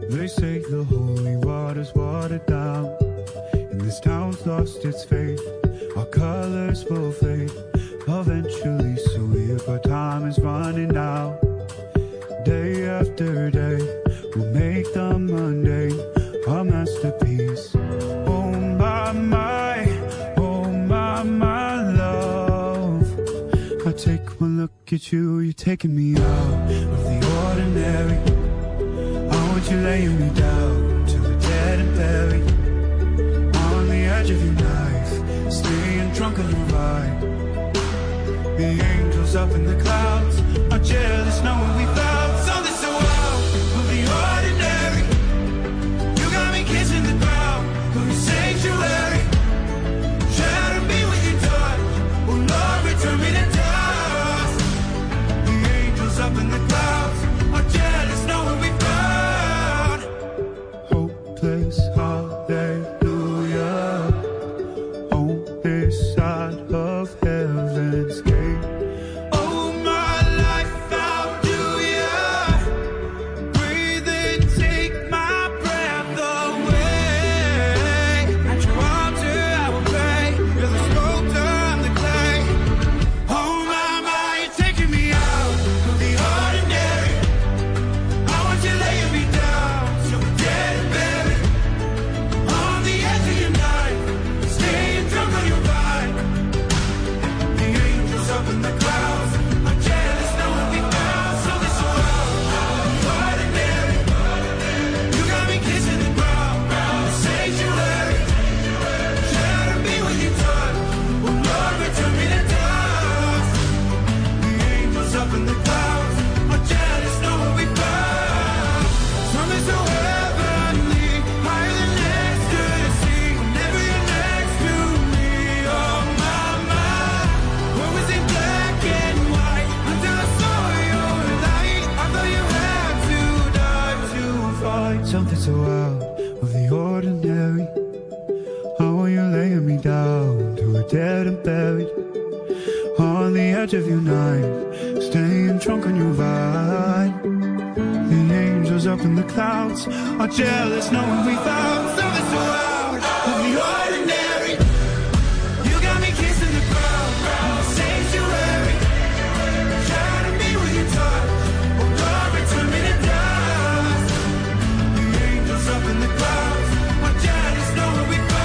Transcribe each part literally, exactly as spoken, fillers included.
They say the holy water's watered down, and this town's lost its faith. Our colors will fade eventually, so if our time is running out, day after day, we'll make the mundane a masterpiece. Oh my, my, oh my, my love. I take one look at you, you're taking me out of the ordinary. I want you laying me down till we're dead and buried, on the edge of your knife, staying drunk on your ride. The angels up in the clouds are jealous knowing we found something so out of the ordinary. You got me kissing the ground of your sanctuary. Shatter me with your touch, oh Lord, return me to dust. The angels up in the clouds are jealous knowing we found hopeless hallelujah on this side of heaven's gate. Something so out of the ordinary. I want you laying me down till we're dead and buried, on the edge of your knife, staying drunk on your vine. The angels up in the clouds are jealous knowing we found something so out of the ordinary. You got me kissing the ground in the sanctuary. Shatter me with your touch, oh Lord, return me to dust. The angels up in the clouds are jealous knowing we found.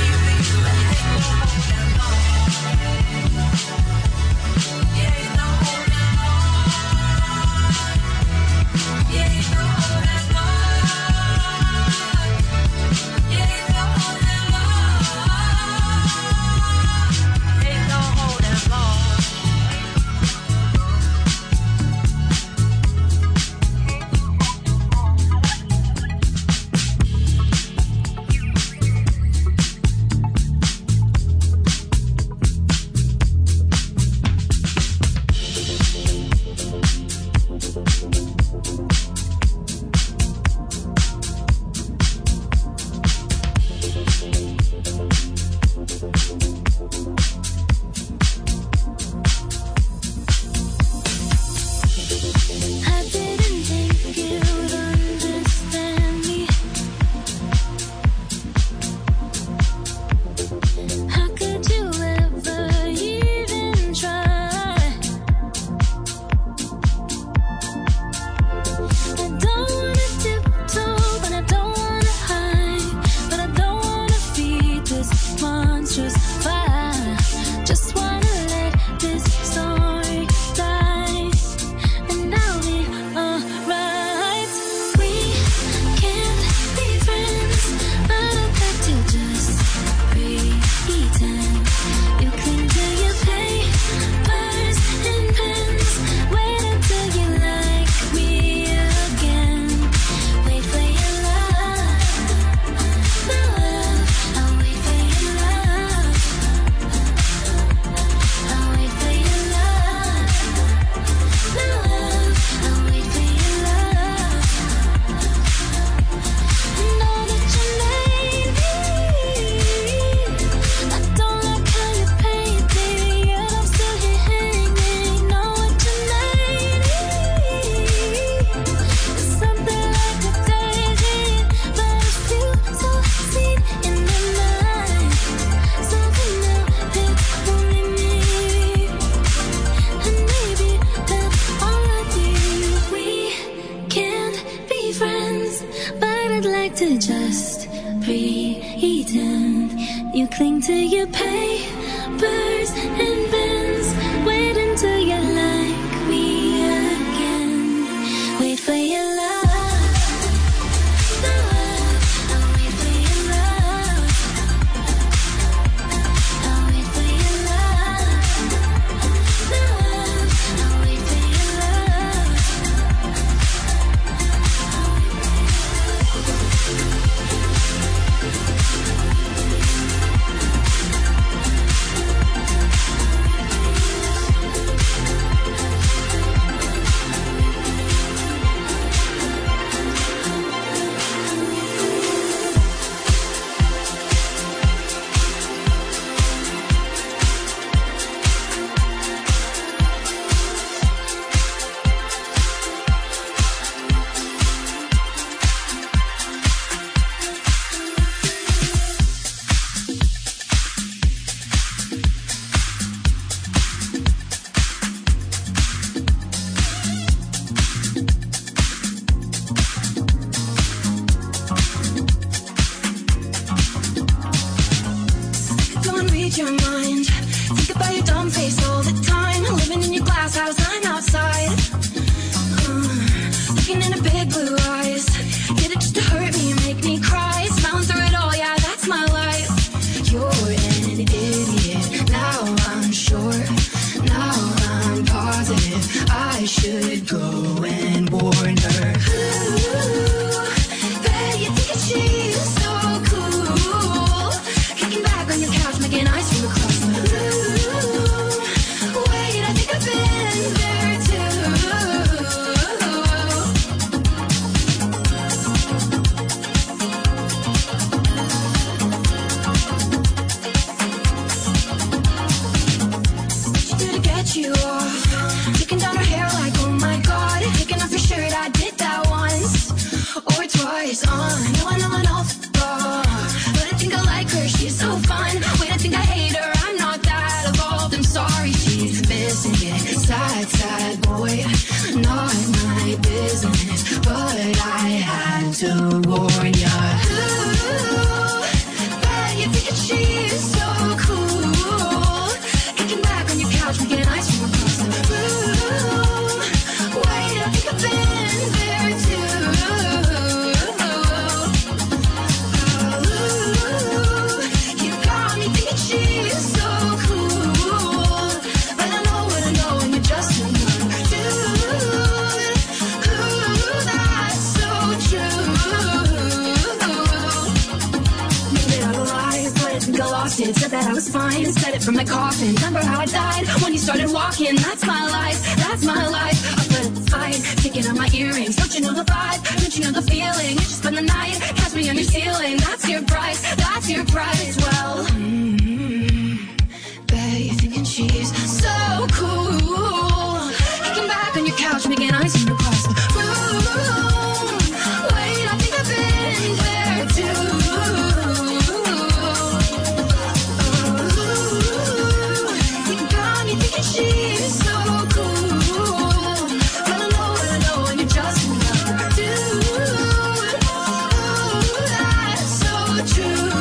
On. No, I know I know, but I think I like her. She's so fun. Wait, I think I hate said that I was fine and said it from the coffin. Remember how I died when you started walking? That's my life, that's my life. I put up a fight, taking out my earrings. Don't you know the vibe? Don't you know the feeling? You just spend the night, catch me on your ceiling. That's your price, that's your price. Well, mm-hmm. Bet you're thinking she's so cool. Kicking back on your couch, making ice in the cross room. Wait, I think I've been there too. She's so cool. But I know, I know, and you just never do. Ooh, that's so true.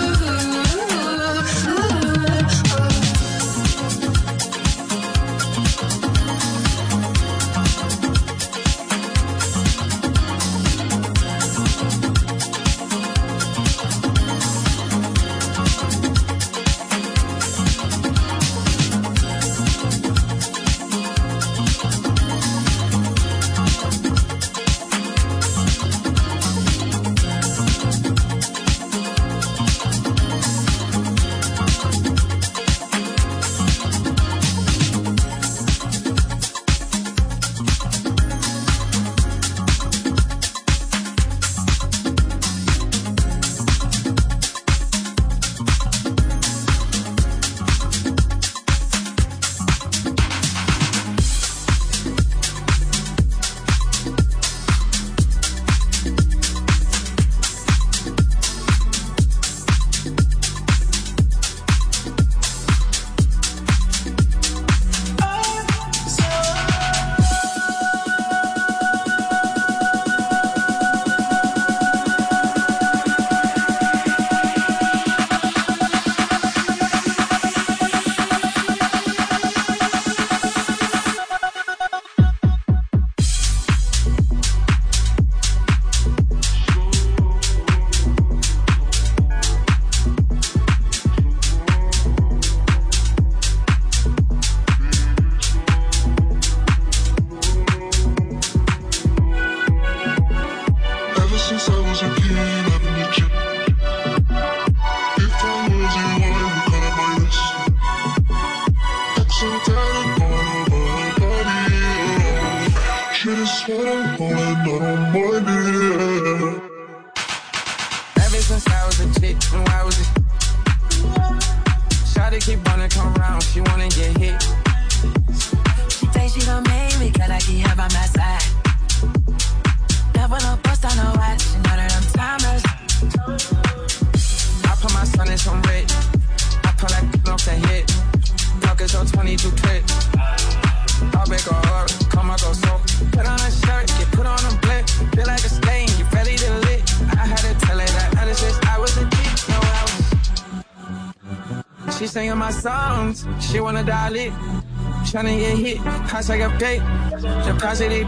She wanna dial it, tryna get hit. Hashtag update, the positive,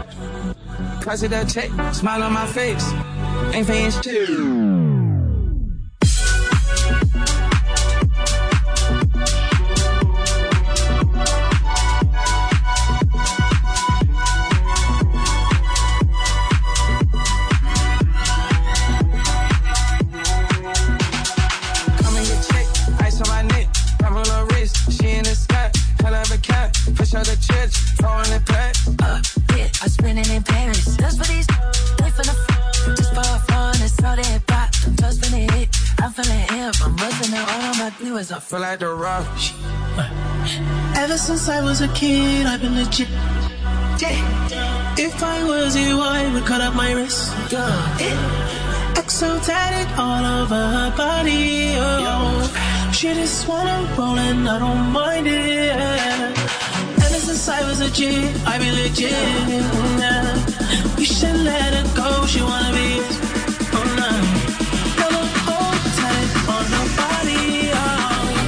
positive check. Smile on my face, ain't paying shit. I feel like the rock. Ever since I was a kid, I've been legit. Yeah. If I was you, I would cut up my wrist. Yeah. X so tatted all over her body. Oh. She just wanna roll and I don't mind it. Ever since I was a G, I've been legit. Yeah. You should let her go. She wanna be. Oh no. Never hold tight on her body. Oh.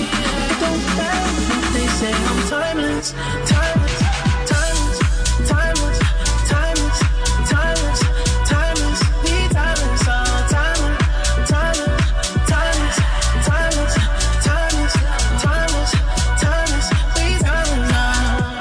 Say I'm timeless, timeless, timeless, timeless, timeless, timeless, timeless, be timeless, oh, timeless, timeless, timeless, timeless, timeless, timeless, timeless, be timeless, oh.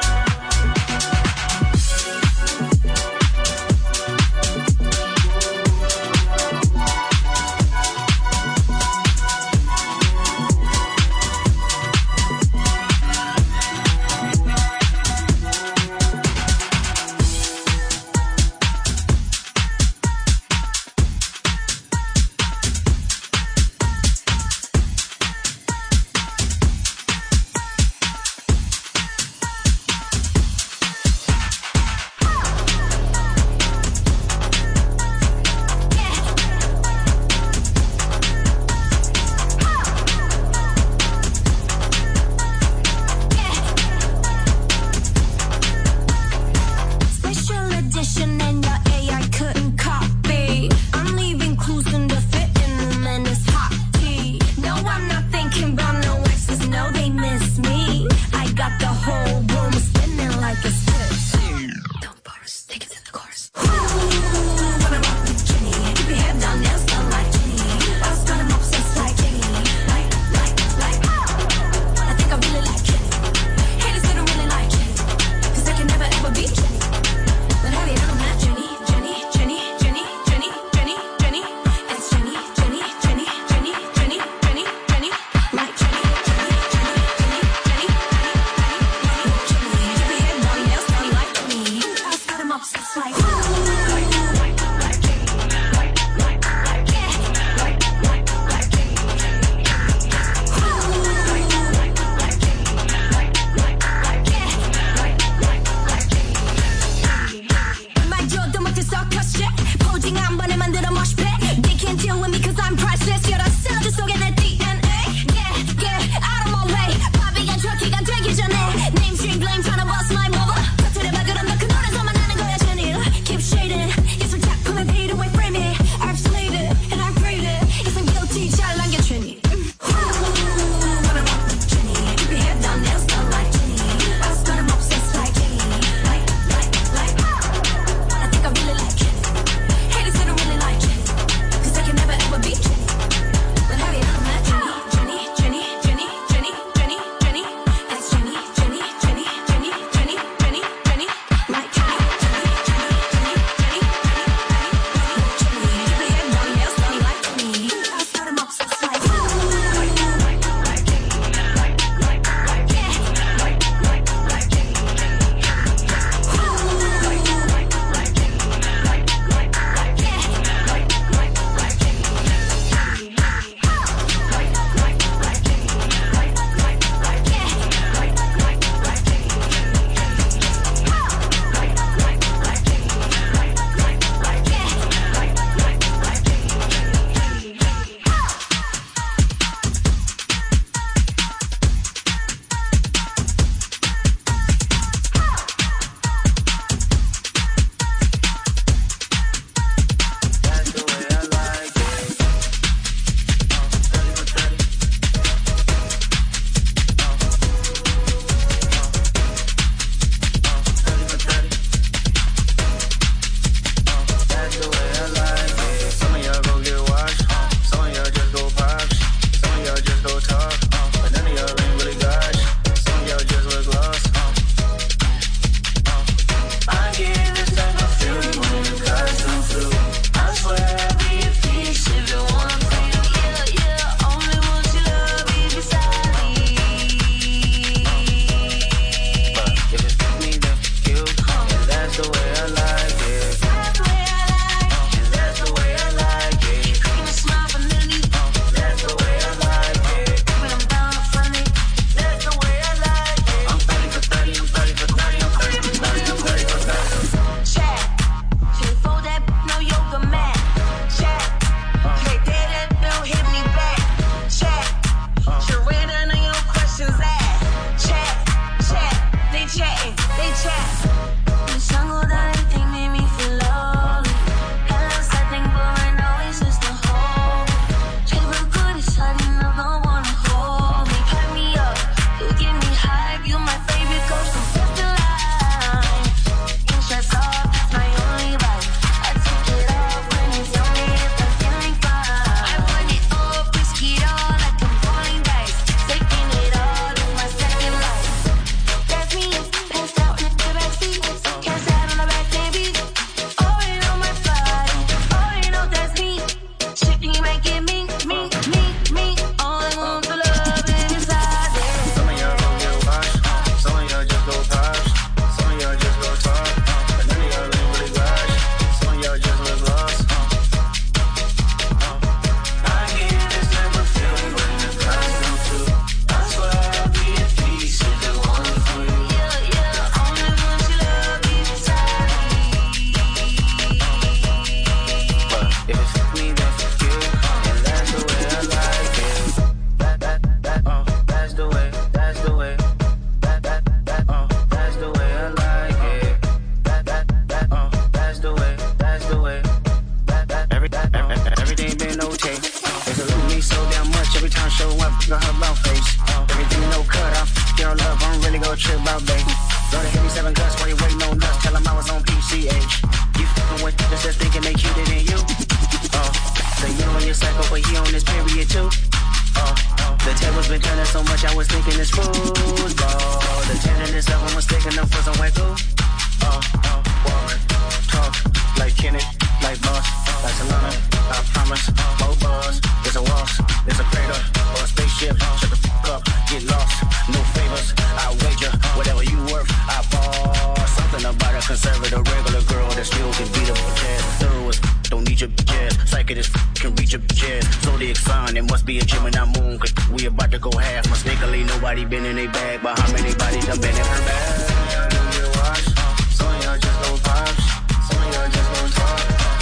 got her brown face. Everything no cut off. Your love, I don't really go trip about, babe. Go to give me seven guts while you waiting on nuts. Tell them I was on P C H. You fucking with just just thinking they cuter than you. Oh, so you on your cycle, but he on his period too. Oh, the table's been turning so much, I was thinking it's football. The tenderness of him was taking up for some white cool. Oh, oh, Warren, talk like Kenny, like Boss, like Solana. I promise, more buzz. There's a waltz, there's a crater, or a spaceship. Shut the fuck up, get lost. No favors, I wager. Whatever you worth, I ball. Something about a conservative, regular girl that still can beat up a jazz. Thorough as don't need your jazz. Psychic as can reach your jazz. Zodiac sign, it must be a Gemini moon. Cause we about to go half. Mistakenly, nobody been in a bag. But how many bodies done been in her bag? Some of y'all just gon' pops. Some of y'all just gon' talk.